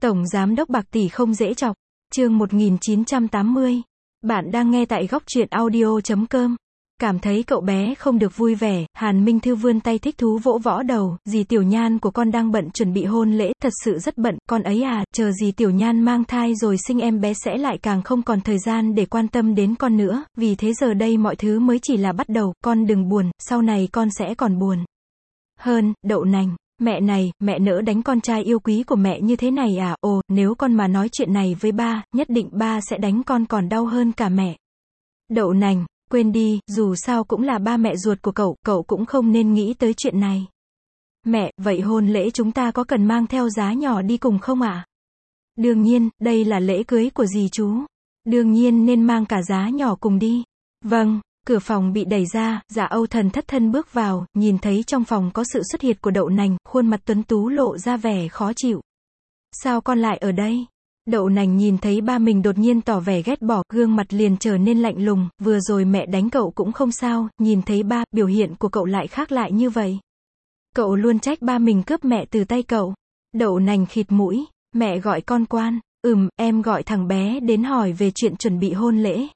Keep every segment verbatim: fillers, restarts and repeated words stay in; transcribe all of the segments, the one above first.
Tổng Giám đốc bạc tỷ không dễ chọc. Chương một nghìn chín trăm tám mươi. Bạn đang nghe tại góc truyện audio chấm com. Cảm thấy cậu bé không được vui vẻ, Hàn Minh Thư vươn tay thích thú vỗ võ đầu, dì Tiểu Nhan của con đang bận chuẩn bị hôn lễ, thật sự rất bận, con ấy à, chờ dì Tiểu Nhan mang thai rồi sinh em bé sẽ lại càng không còn thời gian để quan tâm đến con nữa, vì thế giờ đây mọi thứ mới chỉ là bắt đầu, con đừng buồn, sau này con sẽ còn buồn hơn. Đậu nành. Mẹ này, mẹ nỡ đánh con trai yêu quý của mẹ như thế này à, ồ, nếu con mà nói chuyện này với ba, nhất định ba sẽ đánh con còn đau hơn cả mẹ. Đậu nành, quên đi, dù sao cũng là ba mẹ ruột của cậu, cậu cũng không nên nghĩ tới chuyện này. Mẹ, vậy hôn lễ chúng ta có cần mang theo giá nhỏ đi cùng không ạ? Đương nhiên, đây là lễ cưới của dì chú. Đương nhiên nên mang cả giá nhỏ cùng đi. Vâng. Cửa phòng bị đẩy ra, Dạ Âu Thần thất thân bước vào, nhìn thấy trong phòng có sự xuất hiện của Đậu Nành, khuôn mặt tuấn tú lộ ra vẻ khó chịu. Sao con lại ở đây? Đậu Nành nhìn thấy ba mình đột nhiên tỏ vẻ ghét bỏ, gương mặt liền trở nên lạnh lùng, vừa rồi mẹ đánh cậu cũng không sao, nhìn thấy ba, biểu hiện của cậu lại khác lại như vậy. Cậu luôn trách ba mình cướp mẹ từ tay cậu. Đậu Nành khịt mũi, mẹ gọi con quan, ừm, em gọi thằng bé đến hỏi về chuyện chuẩn bị hôn lễ.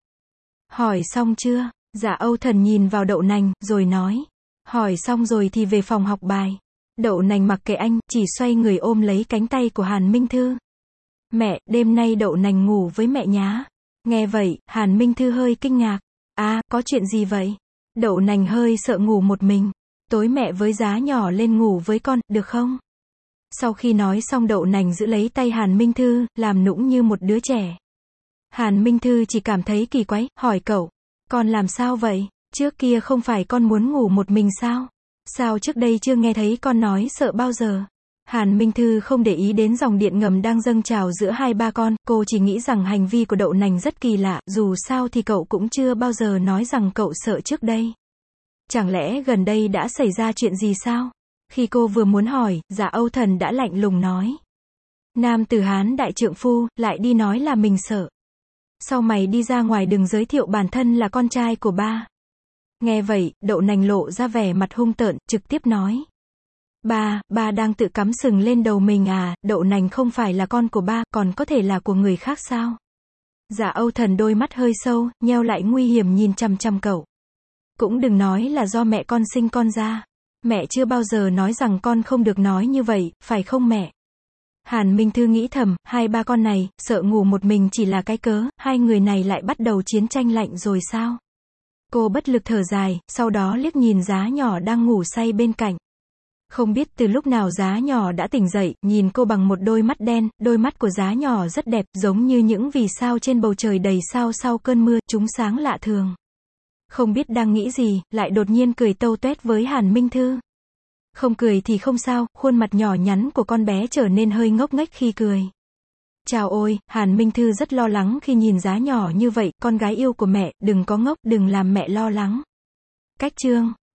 Hỏi xong chưa? Dạ Âu Thần nhìn vào Đậu Nành, rồi nói. Hỏi xong rồi thì về phòng học bài. Đậu Nành mặc kệ anh, chỉ xoay người ôm lấy cánh tay của Hàn Minh Thư. Mẹ, đêm nay Đậu Nành ngủ với mẹ nhá. Nghe vậy, Hàn Minh Thư hơi kinh ngạc. À, có chuyện gì vậy? Đậu Nành hơi sợ ngủ một mình. Tối mẹ với Giá nhỏ lên ngủ với con, được không? Sau khi nói xong Đậu Nành giữ lấy tay Hàn Minh Thư, làm nũng như một đứa trẻ. Hàn Minh Thư chỉ cảm thấy kỳ quái, hỏi cậu. Con làm sao vậy? Trước kia không phải con muốn ngủ một mình sao? Sao trước đây chưa nghe thấy con nói sợ bao giờ? Hàn Minh Thư không để ý đến dòng điện ngầm đang dâng trào giữa hai ba con, cô chỉ nghĩ rằng hành vi của Đậu Nành rất kỳ lạ, dù sao thì cậu cũng chưa bao giờ nói rằng cậu sợ trước đây. Chẳng lẽ gần đây đã xảy ra chuyện gì sao? Khi cô vừa muốn hỏi, Dạ Âu Thần đã lạnh lùng nói. Nam tử Hán đại trượng phu, lại đi nói là mình sợ. Sau mày đi ra ngoài đừng giới thiệu bản thân là con trai của ba. Nghe vậy, Đậu Nành lộ ra vẻ mặt hung tợn, trực tiếp nói. Ba, ba đang tự cắm sừng lên đầu mình à, Đậu Nành không phải là con của ba, còn có thể là của người khác sao? Dạ Âu Thần đôi mắt hơi sâu, nheo lại nguy hiểm nhìn chằm chằm cậu. Cũng đừng nói là do mẹ con sinh con ra. Mẹ chưa bao giờ nói rằng con không được nói như vậy, phải không mẹ? Hàn Minh Thư nghĩ thầm, hai ba con này, sợ ngủ một mình chỉ là cái cớ, hai người này lại bắt đầu chiến tranh lạnh rồi sao? Cô bất lực thở dài, sau đó liếc nhìn Giá nhỏ đang ngủ say bên cạnh. Không biết từ lúc nào Giá nhỏ đã tỉnh dậy, nhìn cô bằng một đôi mắt đen, đôi mắt của Giá nhỏ rất đẹp, giống như những vì sao trên bầu trời đầy sao sau cơn mưa, chúng sáng lạ thường. Không biết đang nghĩ gì, lại đột nhiên cười tâu tuét với Hàn Minh Thư. Không cười thì không sao, khuôn mặt nhỏ nhắn của con bé trở nên hơi ngốc nghếch khi cười. Chào ôi, Hàn Minh Thư rất lo lắng khi nhìn Giá nhỏ như vậy, con gái yêu của mẹ, đừng có ngốc, đừng làm mẹ lo lắng. Cách chương